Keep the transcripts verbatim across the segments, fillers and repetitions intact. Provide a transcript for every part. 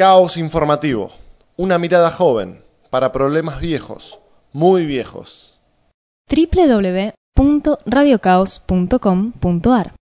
Caos informativo. Una mirada joven para problemas viejos, muy viejos. doble u doble u doble u punto radio caos punto com punto a r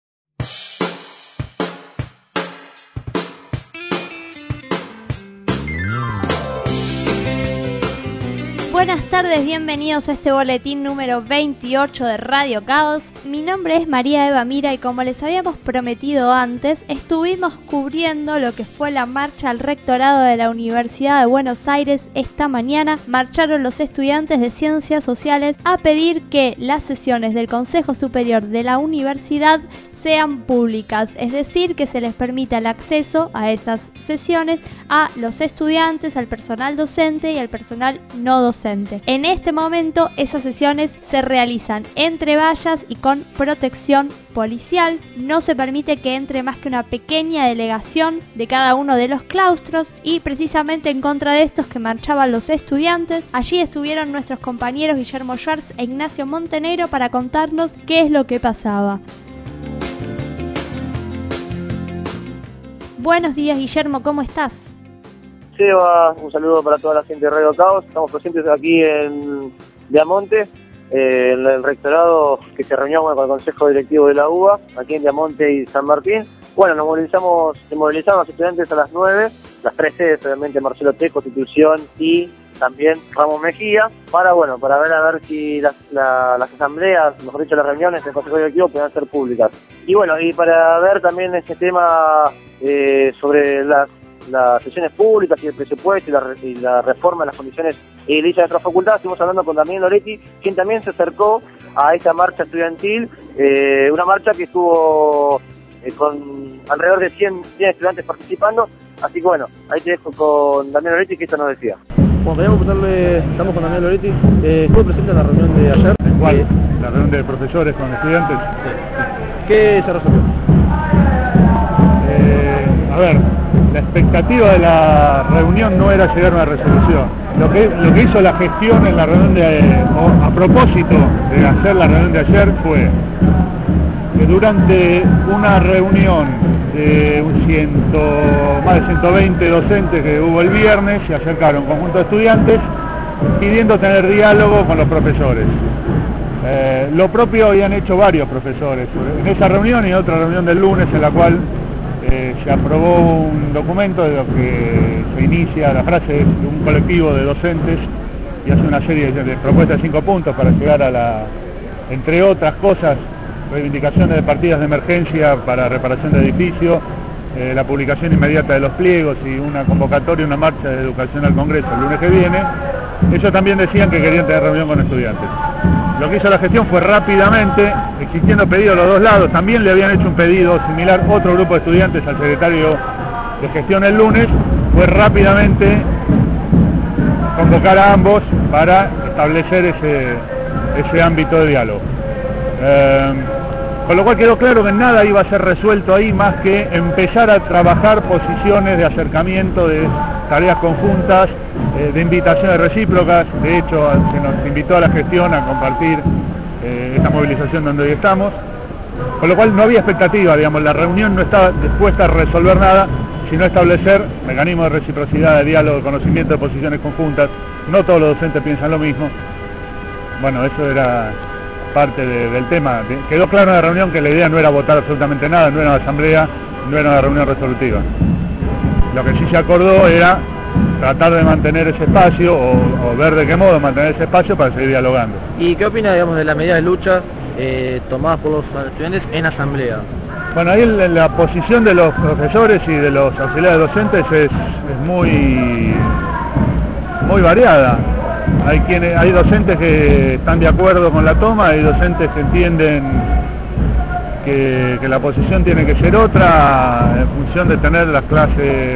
Buenas tardes, bienvenidos a este boletín número veintiocho de Radio Caos. Mi nombre es María Eva Mira y como les habíamos prometido antes, estuvimos cubriendo lo que fue la marcha al rectorado de la Universidad de Buenos Aires esta mañana. Marcharon los estudiantes de Ciencias Sociales a pedir que las sesiones del Consejo Superior de la Universidad sean públicas, es decir, que se les permita el acceso a esas sesiones a los estudiantes, al personal docente y al personal no docente. En este momento esas sesiones se realizan entre vallas y con protección policial. No se permite que entre más que una pequeña delegación de cada uno de los claustros y precisamente en contra de estos que marchaban los estudiantes, allí estuvieron nuestros compañeros Guillermo Schwartz e Ignacio Montenegro para contarnos qué es lo que pasaba. Buenos días, Guillermo, ¿cómo estás? Seba, un saludo para toda la gente de Radio Caos. Estamos presentes aquí en Diamonte, eh, en el rectorado que se reunió con el Consejo Directivo de la U B A, aquí en Diamonte y San Martín. Bueno, nos movilizamos, se movilizaron los estudiantes a las nueve, las tres sedes, obviamente Marcelo T, Constitución y también Ramos Mejía, para bueno, para ver a ver si las, la, las asambleas, mejor dicho las reuniones del Consejo Directivo puedan ser públicas. Y bueno, y para ver también este tema eh, sobre las, las sesiones públicas y el presupuesto y la, y la reforma de las condiciones edilicias de nuestra facultad, estuvimos hablando con Damián Loretti, quien también se acercó a esta marcha estudiantil, eh, una marcha que estuvo eh, con alrededor de cien, cien estudiantes participando, así que bueno, ahí te dejo con Damián Loretti, que esto nos decía. Bueno, queríamos preguntarle, estamos con Damián Loretti, eh, estuvo presente en la reunión de ayer. ¿Cuál? Eh, La reunión de profesores con estudiantes. ¿Qué se resolvió? Eh, a ver, la expectativa de la reunión no era llegar a una resolución. Lo que, lo que hizo la gestión en la reunión de, o a propósito de hacer la reunión de ayer fue que durante una reunión de un ciento, más de ciento veinte docentes que hubo el viernes, se acercaron un conjunto de estudiantes pidiendo tener diálogo con los profesores. Eh, lo propio habían hecho varios profesores en esa reunión y en otra reunión del lunes, en la cual eh, se aprobó un documento de lo que se inicia, la frase de un colectivo de docentes y hace una serie de, de propuestas de cinco puntos para llegar a la, entre otras cosas, reivindicaciones de partidas de emergencia para reparación de edificios, eh, la publicación inmediata de los pliegos y una convocatoria, una marcha de educación al Congreso el lunes que viene. Ellos también decían que querían tener reunión con estudiantes. Lo que hizo la gestión fue rápidamente, existiendo pedido a los dos lados, también le habían hecho un pedido similar otro grupo de estudiantes al secretario de gestión el lunes, fue rápidamente convocar a ambos para establecer ese, ese ámbito de diálogo. Eh, Con lo cual quedó claro que nada iba a ser resuelto ahí más que empezar a trabajar posiciones de acercamiento, de tareas conjuntas, eh, de invitaciones recíprocas. De hecho, se nos invitó a la gestión a compartir eh, esta movilización donde hoy estamos. Con lo cual no había expectativa, digamos, la reunión no estaba dispuesta a resolver nada, sino a establecer mecanismos de reciprocidad, de diálogo, de conocimiento de posiciones conjuntas. No todos los docentes piensan lo mismo. Bueno, eso era parte de, del tema. Quedó claro en la reunión que la idea no era votar absolutamente nada, no era una asamblea, no era una reunión resolutiva. Lo que sí se acordó era tratar de mantener ese espacio o, o ver de qué modo mantener ese espacio para seguir dialogando. ¿Y qué opina, digamos, de la medida de lucha eh, tomada por los estudiantes en asamblea? Bueno, ahí la, la posición de los profesores y de los auxiliares docentes es, es muy, muy variada. Hay quienes, hay docentes que están de acuerdo con la toma, hay docentes que entienden que, que la posición tiene que ser otra en función de tener las clases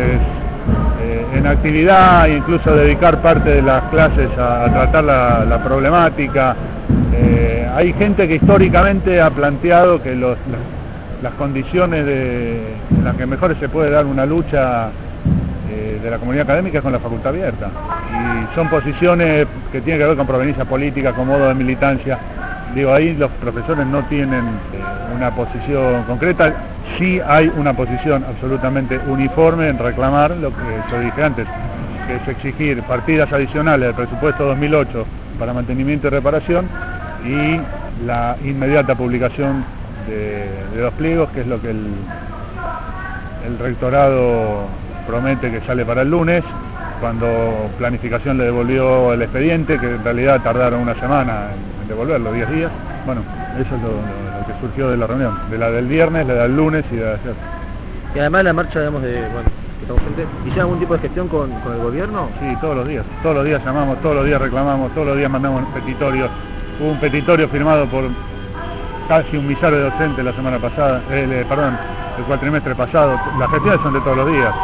eh, en actividad e incluso dedicar parte de las clases a, a tratar la, la problemática. Eh, hay gente que históricamente ha planteado que los, las, las condiciones de, en las que mejor se puede dar una lucha de la comunidad académica es con la facultad abierta, y son posiciones que tienen que ver con proveniencia política, con modo de militancia. Digo, ahí los profesores no tienen eh, una posición concreta, sí hay una posición absolutamente uniforme en reclamar lo que yo dije antes, que es exigir partidas adicionales del presupuesto dos mil ocho para mantenimiento y reparación y la inmediata publicación de, de los pliegos, que es lo que el, el rectorado promete que sale para el lunes, cuando Planificación le devolvió el expediente, que en realidad tardaron una semana en devolverlo, diez días. Bueno, eso es lo, lo, lo que surgió de la reunión, de la del viernes, la del lunes y de ayer. Y además la marcha, digamos, de, bueno, que estamos gente, ¿hicieron algún tipo de gestión con, con el gobierno? Sí, todos los días, todos los días llamamos, todos los días reclamamos, todos los días mandamos petitorios. Hubo un petitorio firmado por casi un millar de docentes la semana pasada, eh, perdón, el cuatrimestre pasado. Las gestiones son de todos los días.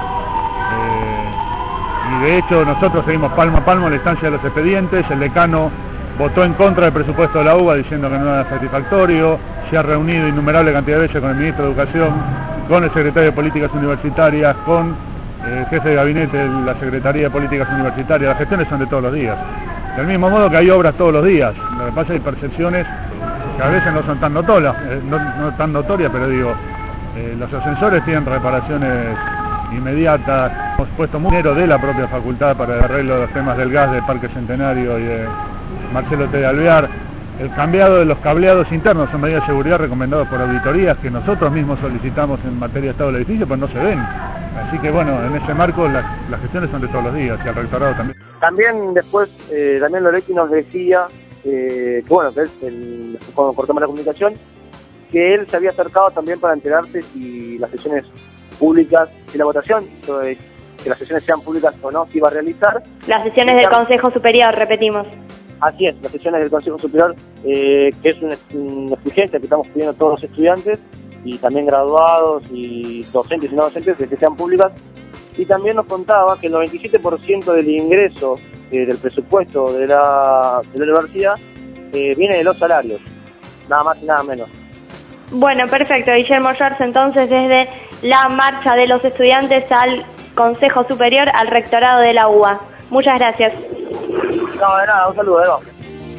Eh, y de hecho nosotros seguimos palmo a palmo la instancia de los expedientes. El decano votó en contra del presupuesto de la U B A diciendo que no era satisfactorio. Se ha reunido innumerable cantidad de veces con el ministro de Educación, con el secretario de Políticas Universitarias, con el jefe de gabinete de la Secretaría de Políticas Universitarias. Las gestiones son de todos los días. Del mismo modo que hay obras todos los días. Lo que pasa es que hay percepciones que a veces no son tan notorias, eh, no, no tan notorias, pero digo, eh, los ascensores tienen reparaciones inmediatas. Hemos puesto mucho dinero de la propia facultad para el arreglo de los temas del gas del Parque Centenario y de Marcelo T. de Alvear. El cambiado de los cableados internos son medidas de seguridad recomendadas por auditorías que nosotros mismos solicitamos en materia de estado del edificio, pues no se ven. Así que bueno, en ese marco las, las gestiones son de todos los días y el rectorado también. También después, eh, Damián Loretti nos decía, eh, que bueno, que él, el, por, por tema de la comunicación, que él se había acercado también para enterarse si las sesiones públicas, si la votación, eh, que las sesiones sean públicas o no, se iba a realizar. Las sesiones del Consejo Superior, repetimos. Así es, las sesiones del Consejo Superior, eh, que es una, una exigencia que estamos pidiendo a todos los estudiantes, y también graduados y docentes y no docentes, de que sean públicas. Y también nos contaba que el noventa y siete por ciento del ingreso eh, del presupuesto de la, de la universidad eh, viene de los salarios, nada más y nada menos. Bueno, perfecto. Guillermo Schwartz, entonces, desde la marcha de los estudiantes al Consejo Superior, al rectorado de la U B A. Muchas gracias. No, de nada, un saludo, de nuevo.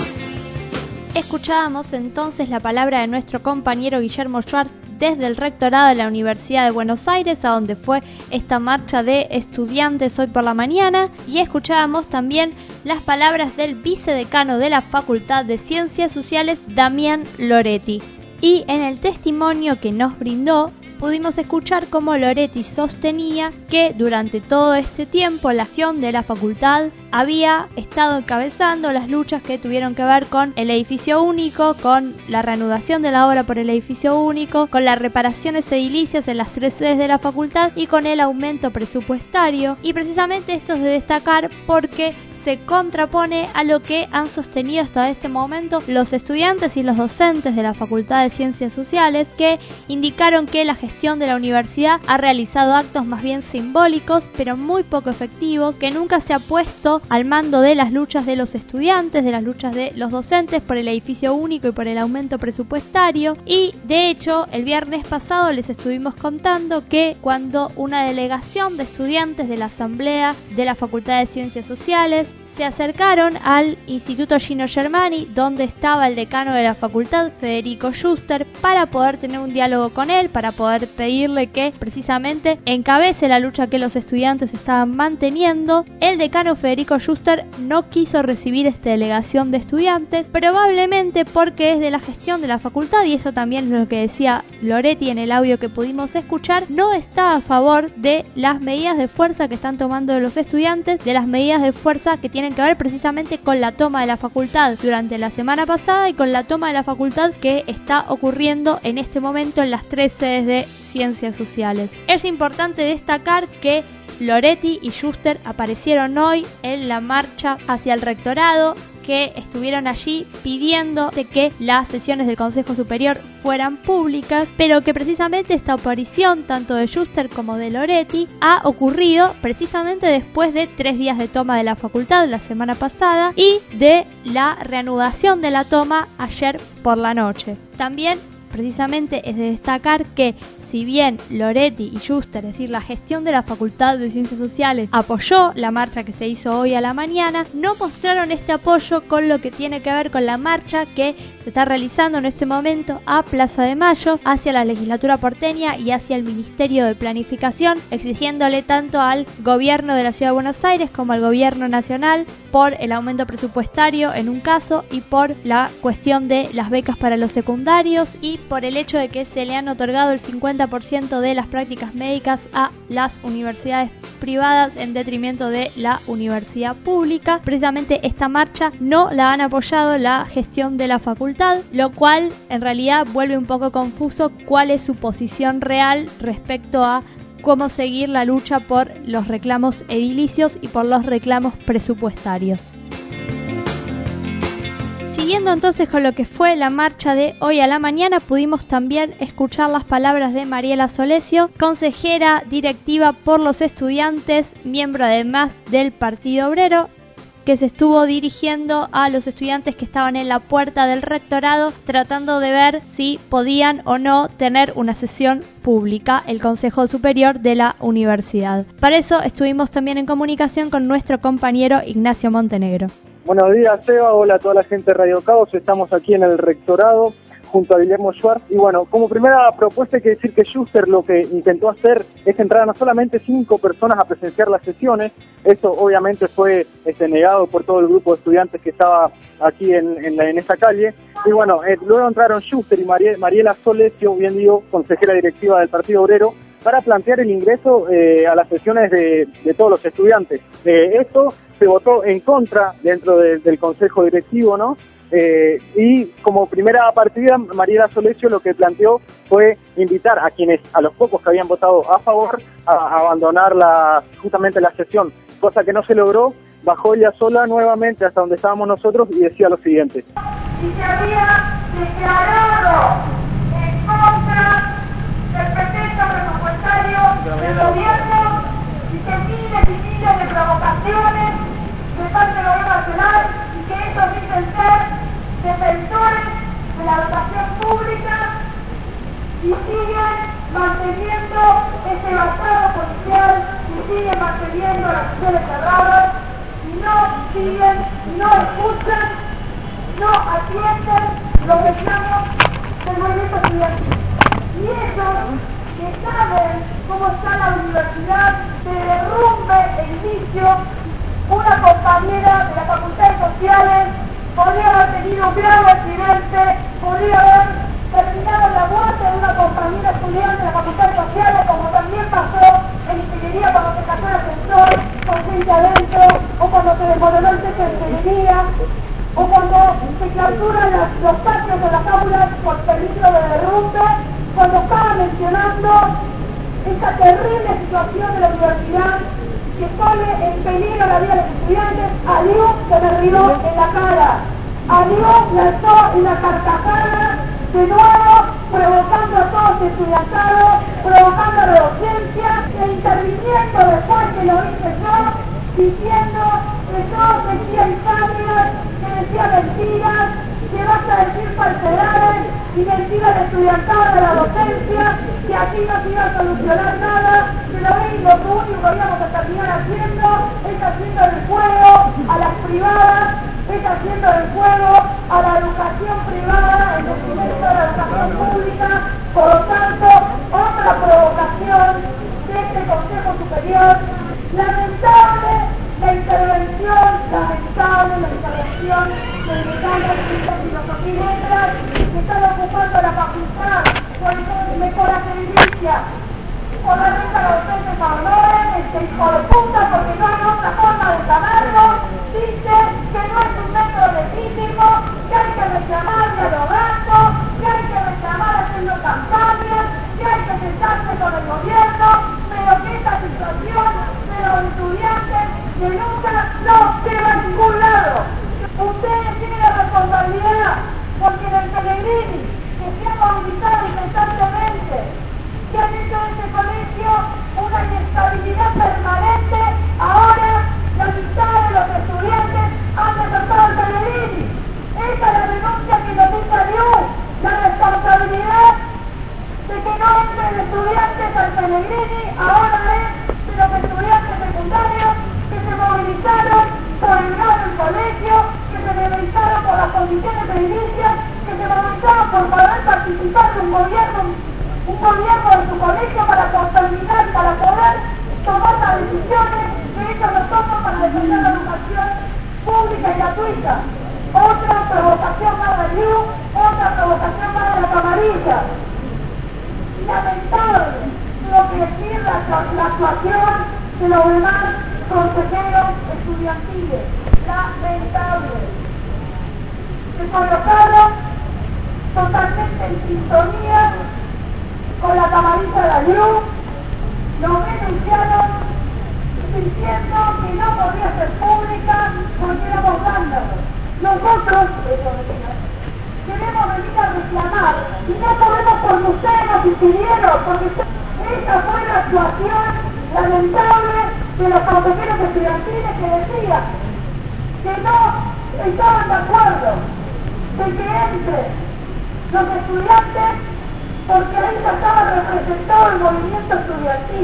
Escuchábamos entonces la palabra de nuestro compañero Guillermo Schwartz desde el rectorado de la Universidad de Buenos Aires, a donde fue esta marcha de estudiantes hoy por la mañana, y escuchábamos también las palabras del vicedecano de la Facultad de Ciencias Sociales, Damián Loretti. Y en el testimonio que nos brindó, pudimos escuchar cómo Loretti sostenía que durante todo este tiempo la acción de la facultad había estado encabezando las luchas que tuvieron que ver con el edificio único, con la reanudación de la obra por el edificio único, con las reparaciones edilicias en las tres sedes de la facultad y con el aumento presupuestario. Y precisamente esto es de destacar porque se contrapone a lo que han sostenido hasta este momento los estudiantes y los docentes de la Facultad de Ciencias Sociales, que indicaron que la gestión de la universidad ha realizado actos más bien simbólicos, pero muy poco efectivos, que nunca se ha puesto al mando de las luchas de los estudiantes, de las luchas de los docentes por el edificio único y por el aumento presupuestario. Y de hecho, el viernes pasado les estuvimos contando que cuando una delegación de estudiantes de la Asamblea de la Facultad de Ciencias Sociales se acercaron al Instituto Gino Germani, donde estaba el decano de la facultad, Federico Schuster, para poder tener un diálogo con él, para poder pedirle que precisamente encabece la lucha que los estudiantes estaban manteniendo. El decano Federico Schuster no quiso recibir esta delegación de estudiantes, probablemente porque desde la gestión de la facultad, y eso también es lo que decía Loretti en el audio que pudimos escuchar, no está a favor de las medidas de fuerza que están tomando los estudiantes, de las medidas de fuerza que tienen que ver precisamente con la toma de la facultad durante la semana pasada y con la toma de la facultad que está ocurriendo en este momento en las tres sedes de Ciencias Sociales. Es importante destacar que Loretti y Schuster aparecieron hoy en la marcha hacia el rectorado, que estuvieron allí pidiendo de que las sesiones del Consejo Superior fueran públicas, pero que precisamente esta aparición tanto de Schuster como de Loretti ha ocurrido precisamente después de tres días de toma de la facultad la semana pasada y de la reanudación de la toma ayer por la noche. También precisamente es de destacar que si bien Loretti y Schuster, es decir, la gestión de la Facultad de Ciencias Sociales, apoyó la marcha que se hizo hoy a la mañana, no mostraron este apoyo con lo que tiene que ver con la marcha que se está realizando en este momento a Plaza de Mayo, hacia la legislatura porteña y hacia el Ministerio de Planificación, exigiéndole tanto al gobierno de la Ciudad de Buenos Aires como al gobierno nacional por el aumento presupuestario en un caso y por la cuestión de las becas para los secundarios y por el hecho de que se le han otorgado el cincuenta por ciento de las prácticas médicas a las universidades privadas en detrimento de la universidad pública. Precisamente esta marcha no la han apoyado la gestión de la facultad, lo cual en realidad vuelve un poco confuso cuál es su posición real respecto a cómo seguir la lucha por los reclamos edilicios y por los reclamos presupuestarios. Siguiendo entonces con lo que fue la marcha de hoy a la mañana, pudimos también escuchar las palabras de Mariela Solesio, consejera directiva por los estudiantes, miembro además del Partido Obrero, que se estuvo dirigiendo a los estudiantes que estaban en la puerta del rectorado tratando de ver si podían o no tener una sesión pública el Consejo Superior de la Universidad. Para eso estuvimos también en comunicación con nuestro compañero Ignacio Montenegro. Buenos días, Seba. Hola a toda la gente de Radio Caos. Estamos aquí en el rectorado junto a Guillermo Schwartz. Y bueno, como primera propuesta hay que decir que Schuster lo que intentó hacer es entrar a no solamente cinco personas a presenciar las sesiones. Esto obviamente fue este, negado por todo el grupo de estudiantes que estaba aquí en, en, la, en esta calle. Y bueno, eh, luego entraron Schuster y Marie, Mariela Solesio, bien digo, consejera directiva del Partido Obrero, para plantear el ingreso eh, a las sesiones de, de todos los estudiantes. Eh, esto se votó en contra dentro de, del Consejo Directivo, ¿no? Eh, y como primera partida, Mariela Solesio lo que planteó fue invitar a quienes, a los pocos que habían votado a favor, a, a abandonar la, justamente la sesión, cosa que no se logró. Bajó ella sola nuevamente hasta donde estábamos nosotros y decía lo siguiente. Y se había declarado en contra del pretexto presupuestario del gobierno y que miles y miles de provocaciones de parte del gobierno nacional y que estos dicen ser defensores de la educación pública y siguen manteniendo ese basado policial y siguen manteniendo las sesiones cerradas y no siguen, no escuchan, no atienden los reclamos del movimiento estudiantil. Y ellos que saben cómo está la universidad, se derrumbe el inicio. Una compañera de la Facultad de Sociales podría haber tenido un grave accidente, podría haber terminado la muerte de una compañera estudiante de la Facultad de Sociales, como también pasó en ingeniería cuando se cayó el ascensor con gente adentro, o cuando se desmoronó el techo de ingeniería, o cuando se clausuran las, los patios de las aulas por peligro de derrumbe, cuando estaba mencionando esta terrible situación de la universidad que pone en peligro la vida de los estudiantes. Aliu se me rió en la cara. Aliu lanzó una carcajada de nuevo, provocando a todo este estudiantado, provocando a la docencia, e interviniendo después que lo hice yo, diciendo que yo decía infamias, que decía mentiras, que vas a decir falsedades y mentiras de estudiantado de la docencia, que aquí no se iba a solucionar nada, que lo único que íbamos a terminar haciendo es haciendo el juego a las privadas, es haciendo el juego a la educación privada en detrimento de la educación pública. Por lo tanto, otra provocación de este Consejo Superior. Lamentable la intervención, lamentable la intervención del decano de Ciencias, Filosofía y Letras, que están ocupando la facultad por mejoras de edilicia, por la renta de los docentes favores, este hijo de puta, porque no hay otra forma de llamarlo, dice que no es un método legítimo, que hay que reclamar dialogando, que hay que reclamar haciendo campañas, que hay que sentarse con el gobierno, pero que esta situación de los estudiantes de nunca no lleva a ningún lado. Ustedes tienen la responsabilidad, porque en el Pellegrini, que se ha movilizado incesantemente, que han hecho de este colegio una inestabilidad permanente, ahora desarrollar la educación pública y gratuita. Otra provocación más de Liu, otra provocación más de la camarilla. Lamentable lo que es la, la actuación de los demás consejeros estudiantiles. Lamentable. Se colocaron totalmente en sintonía con la camarilla de la Liu, nos denunciaron diciendo que no podía ser pública porque éramos vándalos. Nosotros, queremos venir a reclamar y no podemos porque ustedes nos impidieron, porque esta fue la actuación lamentable de los consejeros estudiantiles que decían que no estaban de acuerdo de que entre los estudiantes porque ahí ya estaba representado el movimiento estudiantil.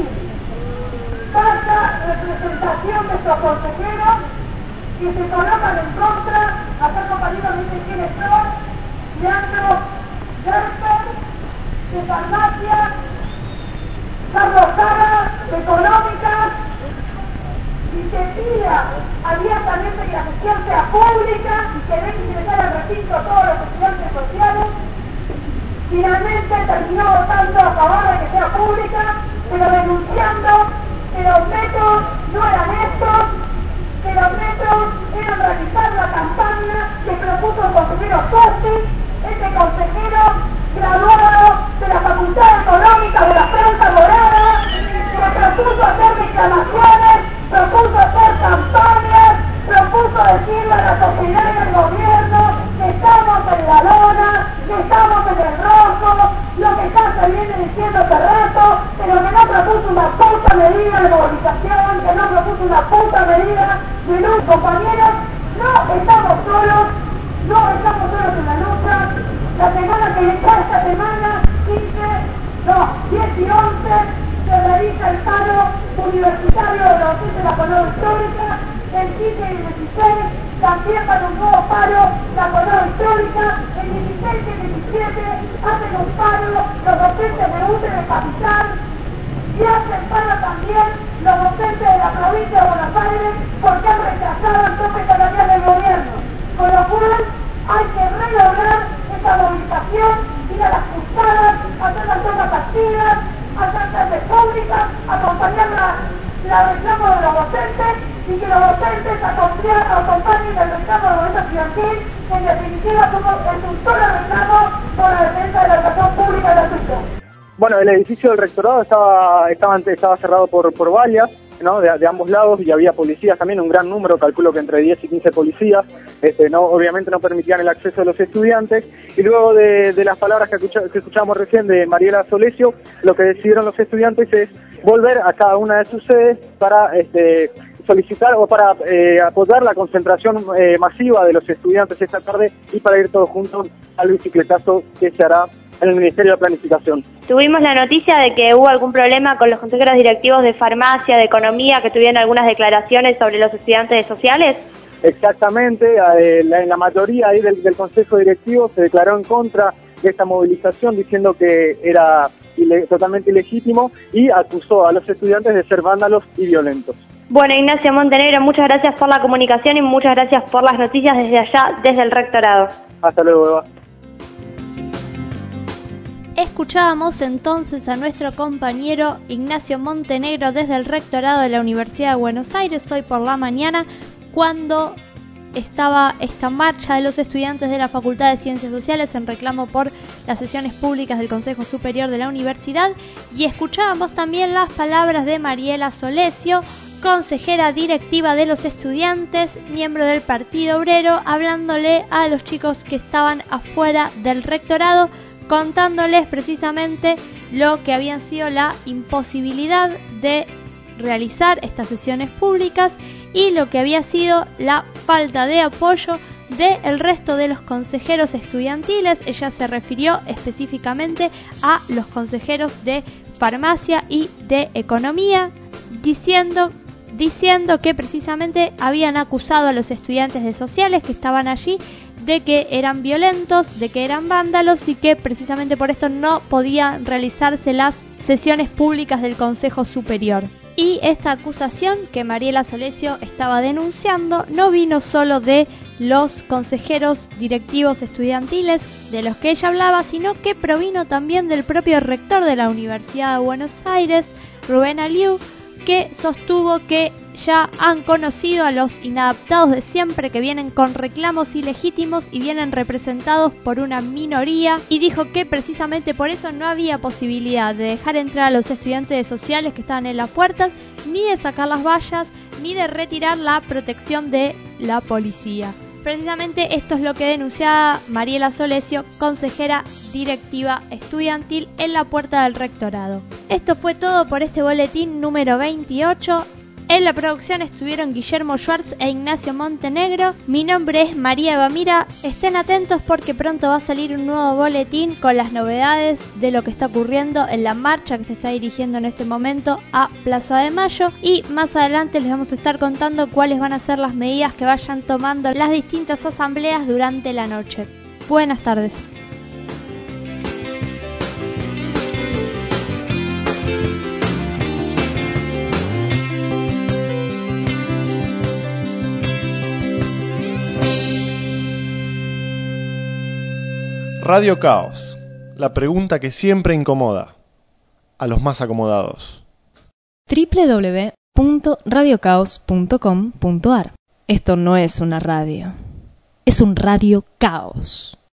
Falta representación de estos consejeros que se colocan en contra, acá compañeros dicen quiénes son, Leandro Gerber, de Farmacia, Carlos Sara, de Económicas, y que pida abiertamente que la gestión sea pública y que deje ingresar al recinto a todos los estudiantes sociales. Finalmente terminó votando a favor de que sea pública, pero denunciando que los métodos no eran estos, que los métodos eran realizar la campaña que propuso el consejero Sosti, este consejero graduado de la Facultad Económica de la Franja Morada, que propuso hacer reclamaciones, propuso hacer campañas, propuso decirle a la sociedad y al gobierno que estamos en la lona, que estamos en el rojo, lo que está saliendo diciendo hace rato, pero que no propuso una puta medida de movilización, que no propuso una puta medida de luz. Compañeros, no estamos solos, no estamos solos en la lucha. La semana que está, esta semana, quince, no, diez y once, se realiza el paro universitario de los docentes de la Colonia Histórica. El quince y el dieciséis también para un nuevo paro la Colonia Histórica. El dieciséis y el diecisiete hacen un paro los docentes de U T E de Capital y hacen paro también los docentes de la provincia de Buenos Aires porque han rechazado el tope salarial del gobierno. Con lo cual hay que relograr esta movilización, ir a las cruzadas, hacer las tomas activas, hacer clases públicas, acompañar la, la reclamo de los docentes y que los docentes acompañen el reclamo de la movimiento estudiantil. En definitiva, somos el un solo reclamo por la defensa de la educación pública gratuita. Bueno, el edificio del rectorado estaba, estaba, estaba cerrado por, por vallas, ¿no? De, de ambos lados, y había policías también, un gran número, calculo que entre diez y quince policías, este, no, obviamente no permitían el acceso de los estudiantes, y luego de, de las palabras que, escucha, que escuchamos recién de Mariela Solesio, lo que decidieron los estudiantes es volver a cada una de sus sedes para este, solicitar o para eh, apoyar la concentración eh, masiva de los estudiantes esta tarde y para ir todos juntos al bicicletazo que se hará en el Ministerio de Planificación. Tuvimos la noticia de que hubo algún problema con los consejeros directivos de farmacia, de economía, que tuvieron algunas declaraciones sobre los estudiantes sociales. Exactamente, eh, la, en la mayoría ahí del, del Consejo Directivo se declaró en contra de esta movilización diciendo que era ile, totalmente ilegítimo y acusó a los estudiantes de ser vándalos y violentos. Bueno, Ignacio Montenegro, muchas gracias por la comunicación y muchas gracias por las noticias desde allá, desde el rectorado. Hasta luego, Eva. Escuchábamos entonces a nuestro compañero Ignacio Montenegro desde el rectorado de la Universidad de Buenos Aires hoy por la mañana, cuando estaba esta marcha de los estudiantes de la Facultad de Ciencias Sociales en reclamo por las sesiones públicas del Consejo Superior de la Universidad, y escuchábamos también las palabras de Mariela Solesio, consejera directiva de los estudiantes, miembro del Partido Obrero, hablándole a los chicos que estaban afuera del rectorado, contándoles precisamente lo que habían sido la imposibilidad de realizar estas sesiones públicas y lo que había sido la falta de apoyo del resto de los consejeros estudiantiles. Ella se refirió específicamente a los consejeros de farmacia y de economía, diciendo diciendo que precisamente habían acusado a los estudiantes de sociales que estaban allí de que eran violentos, de que eran vándalos y que precisamente por esto no podían realizarse las sesiones públicas del Consejo Superior. Y esta acusación que Mariela Solesio estaba denunciando no vino solo de los consejeros directivos estudiantiles de los que ella hablaba, sino que provino también del propio rector de la Universidad de Buenos Aires, Rubén Aliu, que sostuvo que ya han conocido a los inadaptados de siempre, que vienen con reclamos ilegítimos y vienen representados por una minoría, y dijo que precisamente por eso no había posibilidad de dejar entrar a los estudiantes sociales que estaban en las puertas, ni de sacar las vallas, ni de retirar la protección de la policía. Precisamente esto es lo que denunciaba Mariela Solesio, consejera directiva estudiantil en la puerta del rectorado. Esto fue todo por este boletín número veintiocho. En la producción estuvieron Guillermo Schwartz e Ignacio Montenegro. Mi nombre es María Eva Mira. Estén atentos porque pronto va a salir un nuevo boletín con las novedades de lo que está ocurriendo en la marcha que se está dirigiendo en este momento a Plaza de Mayo. Y más adelante les vamos a estar contando cuáles van a ser las medidas que vayan tomando las distintas asambleas durante la noche. Buenas tardes. Radio Caos, la pregunta que siempre incomoda a los más acomodados. doble u doble u doble u punto radio caos punto com punto a r. Esto no es una radio, es un radio caos.